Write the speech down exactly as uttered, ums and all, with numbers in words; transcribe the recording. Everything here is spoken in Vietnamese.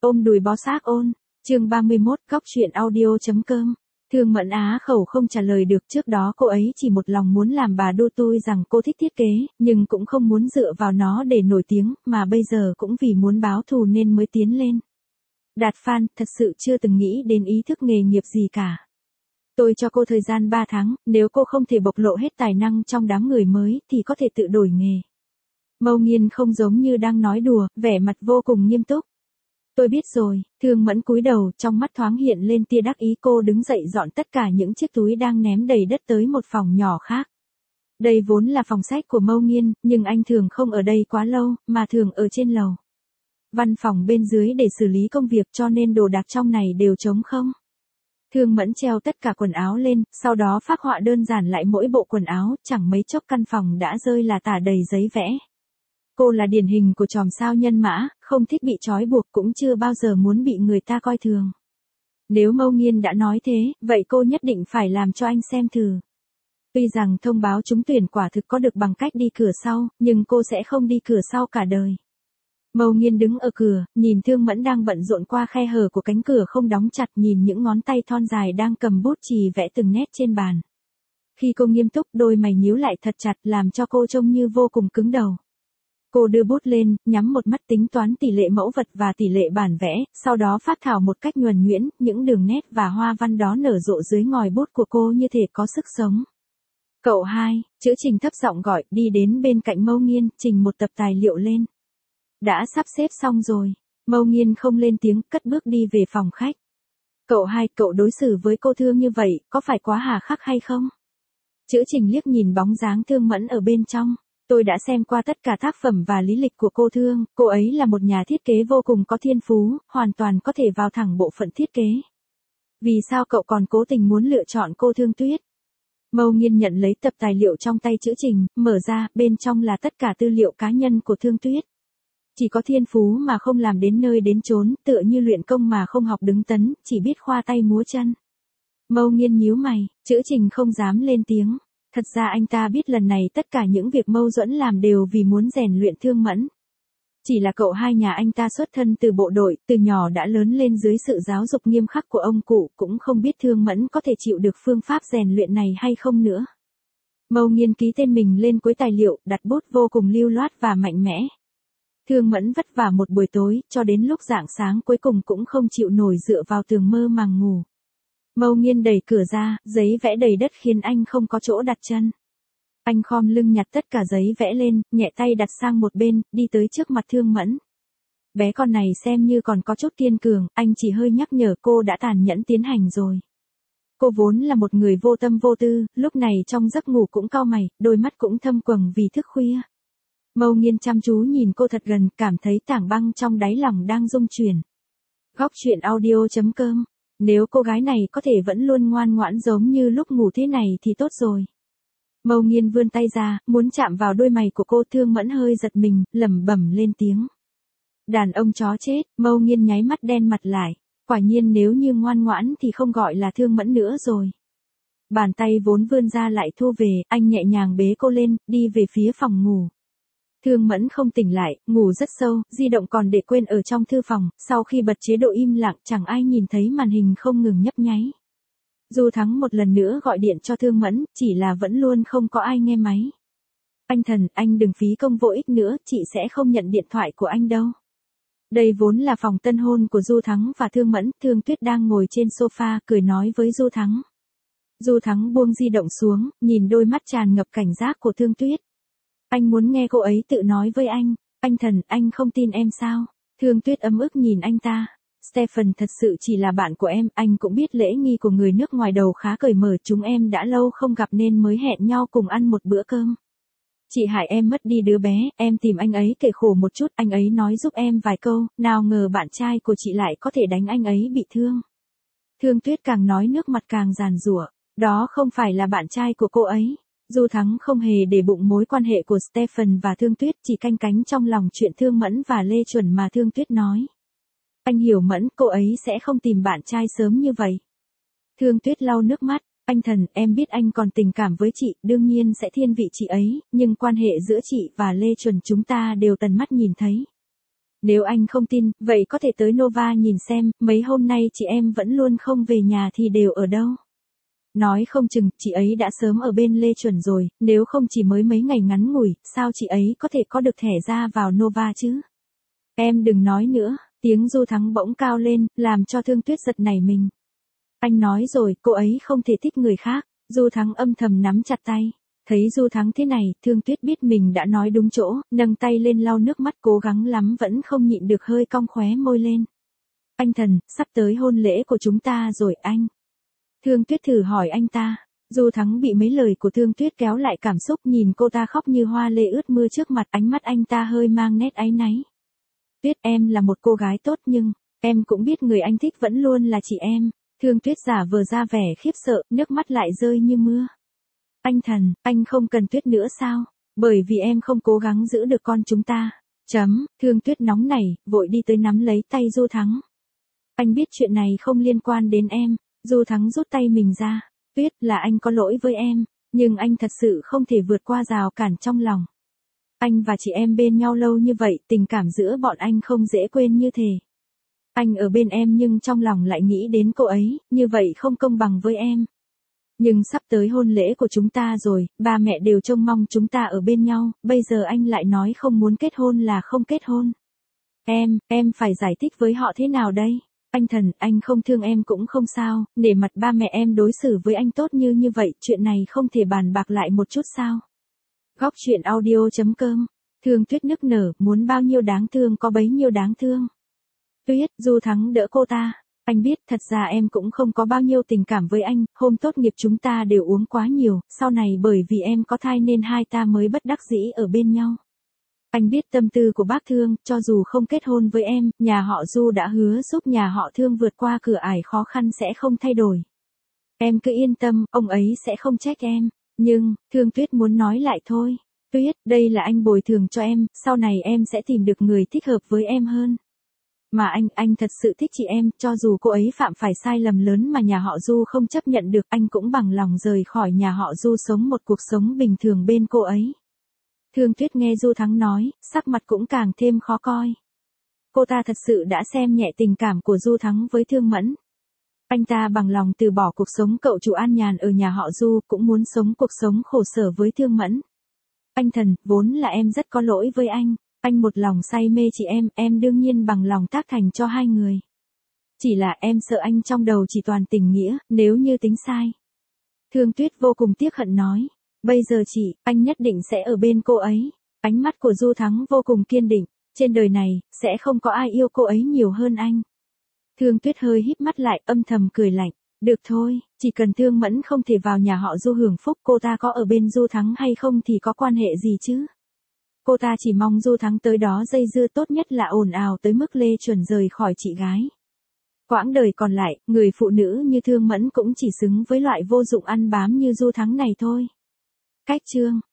Ôm đùi bó xác ôn. Chương ba mươi mốt, góc truyện audio chấm com. Thương Mẫn á khẩu không trả lời được, trước đó cô ấy chỉ một lòng muốn làm bà đô tôi rằng cô thích thiết kế, nhưng cũng không muốn dựa vào nó để nổi tiếng, mà bây giờ cũng vì muốn báo thù nên mới tiến lên. Đạt fan, thật sự chưa từng nghĩ đến ý thức nghề nghiệp gì cả. Tôi cho cô thời gian ba tháng, nếu cô không thể bộc lộ hết tài năng trong đám người mới thì có thể tự đổi nghề. Mâu Nghiên không giống như đang nói đùa, vẻ mặt vô cùng nghiêm túc. Tôi biết rồi. Thương Mẫn cúi đầu, trong mắt thoáng hiện lên tia đắc ý. Cô đứng dậy dọn tất cả những chiếc túi đang ném đầy đất tới một phòng nhỏ khác. Đây vốn là phòng sách của Mâu Nghiên, nhưng anh thường không ở đây quá lâu, mà thường ở trên lầu. Văn phòng bên dưới để xử lý công việc, cho nên đồ đạc trong này đều trống không. Thương Mẫn treo tất cả quần áo lên, sau đó phác họa đơn giản lại mỗi bộ quần áo, chẳng mấy chốc căn phòng đã rơi là tả đầy giấy vẽ. Cô là điển hình của chòm sao nhân mã, không thích bị trói buộc, cũng chưa bao giờ muốn bị người ta coi thường. Nếu Mâu Nghiên đã nói thế, vậy cô nhất định phải làm cho anh xem thử. Tuy rằng thông báo trúng tuyển quả thực có được bằng cách đi cửa sau, nhưng cô sẽ không đi cửa sau cả đời. Mâu Nghiên đứng ở cửa, nhìn Thương Mẫn đang bận rộn qua khe hở của cánh cửa không đóng chặt, nhìn những ngón tay thon dài đang cầm bút chì vẽ từng nét trên bàn. Khi cô nghiêm túc, đôi mày nhíu lại thật chặt, làm cho cô trông như vô cùng cứng đầu. Cô đưa bút lên, nhắm một mắt tính toán tỷ lệ mẫu vật và tỷ lệ bản vẽ, sau đó phác thảo một cách nhuần nhuyễn, những đường nét và hoa văn đó nở rộ dưới ngòi bút của cô như thể có sức sống. Cậu hai, chữ Trình thấp giọng gọi, đi đến bên cạnh Mâu Nghiên, trình một tập tài liệu lên. Đã sắp xếp xong rồi. Mâu Nghiên không lên tiếng, cất bước đi về phòng khách. Cậu hai, cậu đối xử với cô Thương như vậy, có phải quá hà khắc hay không? Chữ Trình liếc nhìn bóng dáng Thương Mẫn ở bên trong. Tôi đã xem qua tất cả tác phẩm và lý lịch của cô Thương, cô ấy là một nhà thiết kế vô cùng có thiên phú, hoàn toàn có thể vào thẳng bộ phận thiết kế. Vì sao cậu còn cố tình muốn lựa chọn cô Thương Tuyết? Mâu Nghiên nhận lấy tập tài liệu trong tay chữ Trình, mở ra, bên trong là tất cả tư liệu cá nhân của Thương Tuyết. Chỉ có thiên phú mà không làm đến nơi đến chốn, tựa như luyện công mà không học đứng tấn, chỉ biết khoa tay múa chân. Mâu Nghiên nhíu mày, chữ Trình không dám lên tiếng. Thật ra anh ta biết lần này tất cả những việc Mâu Duẫn làm đều vì muốn rèn luyện Thương Mẫn. Chỉ là cậu hai nhà anh ta xuất thân từ bộ đội, từ nhỏ đã lớn lên dưới sự giáo dục nghiêm khắc của ông cụ, cũng không biết Thương Mẫn có thể chịu được phương pháp rèn luyện này hay không nữa. Mâu Nghiên ký tên mình lên cuối tài liệu, đặt bút vô cùng lưu loát và mạnh mẽ. Thương Mẫn vất vả một buổi tối, cho đến lúc rạng sáng cuối cùng cũng không chịu nổi dựa vào tường mơ màng ngủ. Mâu Nghiên đẩy cửa ra, giấy vẽ đầy đất khiến anh không có chỗ đặt chân. Anh khom lưng nhặt tất cả giấy vẽ lên, nhẹ tay đặt sang một bên, đi tới trước mặt Thương Mẫn. Bé con này xem như còn có chút kiên cường, anh chỉ hơi nhắc nhở cô đã tàn nhẫn tiến hành rồi. Cô vốn là một người vô tâm vô tư, lúc này trong giấc ngủ cũng cau mày, đôi mắt cũng thâm quầng vì thức khuya. Mâu Nghiên chăm chú nhìn cô thật gần, cảm thấy tảng băng trong đáy lòng đang rung chuyển. Góc truyện audio chấm com. Nếu cô gái này có thể vẫn luôn ngoan ngoãn giống như lúc ngủ thế này thì tốt rồi. Mâu Nghiên vươn tay ra, muốn chạm vào đôi mày của cô. Thương Mẫn hơi giật mình, lẩm bẩm lên tiếng. Đàn ông chó chết. Mâu Nghiên nháy mắt đen mặt lại. Quả nhiên nếu như ngoan ngoãn thì không gọi là Thương Mẫn nữa rồi. Bàn tay vốn vươn ra lại thu về, anh nhẹ nhàng bế cô lên, đi về phía phòng ngủ. Thương Mẫn không tỉnh lại, ngủ rất sâu, di động còn để quên ở trong thư phòng, sau khi bật chế độ im lặng chẳng ai nhìn thấy màn hình không ngừng nhấp nháy. Du Thắng một lần nữa gọi điện cho Thương Mẫn, chỉ là vẫn luôn không có ai nghe máy. Anh Thần, anh đừng phí công vô ích nữa, chị sẽ không nhận điện thoại của anh đâu. Đây vốn là phòng tân hôn của Du Thắng và Thương Mẫn, Thương Tuyết đang ngồi trên sofa, cười nói với Du Thắng. Du Thắng buông di động xuống, nhìn đôi mắt tràn ngập cảnh giác của Thương Tuyết. Anh muốn nghe cô ấy tự nói với anh. Anh Thần, anh không tin em sao? Thương Tuyết ấm ức nhìn anh ta. Stephen thật sự chỉ là bạn của em, anh cũng biết lễ nghi của người nước ngoài đầu khá cởi mở, chúng em đã lâu không gặp nên mới hẹn nhau cùng ăn một bữa cơm. Chị hại em mất đi đứa bé, em tìm anh ấy kể khổ một chút, anh ấy nói giúp em vài câu, nào ngờ bạn trai của chị lại có thể đánh anh ấy bị thương. Thương Tuyết càng nói nước mặt càng giàn giụa, đó không phải là bạn trai của cô ấy. Du Thắng không hề để bụng mối quan hệ của Stephen và Thương Tuyết, chỉ canh cánh trong lòng chuyện Thương Mẫn và Lê Chuẩn mà Thương Tuyết nói. Anh hiểu Mẫn, cô ấy sẽ không tìm bạn trai sớm như vậy. Thương Tuyết lau nước mắt, anh Thần, em biết anh còn tình cảm với chị, đương nhiên sẽ thiên vị chị ấy, nhưng quan hệ giữa chị và Lê Chuẩn chúng ta đều tận mắt nhìn thấy. Nếu anh không tin, vậy có thể tới Nova nhìn xem, mấy hôm nay chị em vẫn luôn không về nhà thì đều ở đâu. Nói không chừng, chị ấy đã sớm ở bên Lê Chuẩn rồi, nếu không chỉ mới mấy ngày ngắn ngủi, sao chị ấy có thể có được thẻ ra vào Nova chứ? Em đừng nói nữa, tiếng Du Thắng bỗng cao lên, làm cho Thương Tuyết giật nảy mình. Anh nói rồi, cô ấy không thể thích người khác. Du Thắng âm thầm nắm chặt tay. Thấy Du Thắng thế này, Thương Tuyết biết mình đã nói đúng chỗ, nâng tay lên lau nước mắt cố gắng lắm vẫn không nhịn được hơi cong khóe môi lên. Anh Thần, sắp tới hôn lễ của chúng ta rồi anh. Thương Tuyết thử hỏi anh ta. Du Thắng bị mấy lời của Thương Tuyết kéo lại cảm xúc, nhìn cô ta khóc như hoa lê ướt mưa trước mặt, ánh mắt anh ta hơi mang nét áy náy. Tuyết, em là một cô gái tốt nhưng, em cũng biết người anh thích vẫn luôn là chị em. Thương Tuyết giả vờ ra vẻ khiếp sợ, nước mắt lại rơi như mưa. Anh Thần, anh không cần Tuyết nữa sao? Bởi vì em không cố gắng giữ được con chúng ta. Chấm, Thương Tuyết nóng nảy, vội đi tới nắm lấy tay Du Thắng. Anh biết chuyện này không liên quan đến em. Du Thắng rút tay mình ra. Tuyết, là anh có lỗi với em, nhưng anh thật sự không thể vượt qua rào cản trong lòng. Anh và chị em bên nhau lâu như vậy, tình cảm giữa bọn anh không dễ quên như thế. Anh ở bên em nhưng trong lòng lại nghĩ đến cô ấy, như vậy không công bằng với em. Nhưng sắp tới hôn lễ của chúng ta rồi, ba mẹ đều trông mong chúng ta ở bên nhau, bây giờ anh lại nói không muốn kết hôn là không kết hôn. Em, em phải giải thích với họ thế nào đây? Anh Thần, anh không thương em cũng không sao, để mặt ba mẹ em đối xử với anh tốt như như vậy, chuyện này không thể bàn bạc lại một chút sao? Góc truyện audio chấm com. Thương Tuyết nức nở, muốn bao nhiêu đáng thương có bấy nhiêu đáng thương. Tuyết, Du Thắng đỡ cô ta. Anh biết, thật ra em cũng không có bao nhiêu tình cảm với anh, hôm tốt nghiệp chúng ta đều uống quá nhiều, sau này bởi vì em có thai nên hai ta mới bất đắc dĩ ở bên nhau. Anh biết tâm tư của bác Thương, cho dù không kết hôn với em, nhà họ Du đã hứa giúp nhà họ Thương vượt qua cửa ải khó khăn sẽ không thay đổi. Em cứ yên tâm, ông ấy sẽ không trách em. Nhưng, Thương Tuyết muốn nói lại thôi. Tuyết, đây là anh bồi thường cho em, sau này em sẽ tìm được người thích hợp với em hơn. Mà anh, anh thật sự thích chị em, cho dù cô ấy phạm phải sai lầm lớn mà nhà họ Du không chấp nhận được, anh cũng bằng lòng rời khỏi nhà họ Du sống một cuộc sống bình thường bên cô ấy. Thương Tuyết nghe Du Thắng nói, sắc mặt cũng càng thêm khó coi. Cô ta thật sự đã xem nhẹ tình cảm của Du Thắng với Thương Mẫn. Anh ta bằng lòng từ bỏ cuộc sống cậu chủ an nhàn ở nhà họ Du, cũng muốn sống cuộc sống khổ sở với Thương Mẫn. Anh Thần, vốn là em rất có lỗi với anh. Anh một lòng say mê chị em, em đương nhiên bằng lòng tác thành cho hai người. Chỉ là em sợ anh trong đầu chỉ toàn tình nghĩa, nếu như tính sai. Thương Tuyết vô cùng tiếc hận nói. Bây giờ chị, anh nhất định sẽ ở bên cô ấy. Ánh mắt của Du Thắng vô cùng kiên định. Trên đời này, sẽ không có ai yêu cô ấy nhiều hơn anh. Thương Tuyết hơi híp mắt lại, âm thầm cười lạnh. Được thôi, chỉ cần Thương Mẫn không thể vào nhà họ Du hưởng phúc, cô ta có ở bên Du Thắng hay không thì có quan hệ gì chứ. Cô ta chỉ mong Du Thắng tới đó dây dưa, tốt nhất là ồn ào tới mức Lê Chuẩn rời khỏi chị gái. Quãng đời còn lại, người phụ nữ như Thương Mẫn cũng chỉ xứng với loại vô dụng ăn bám như Du Thắng này thôi. Cách chương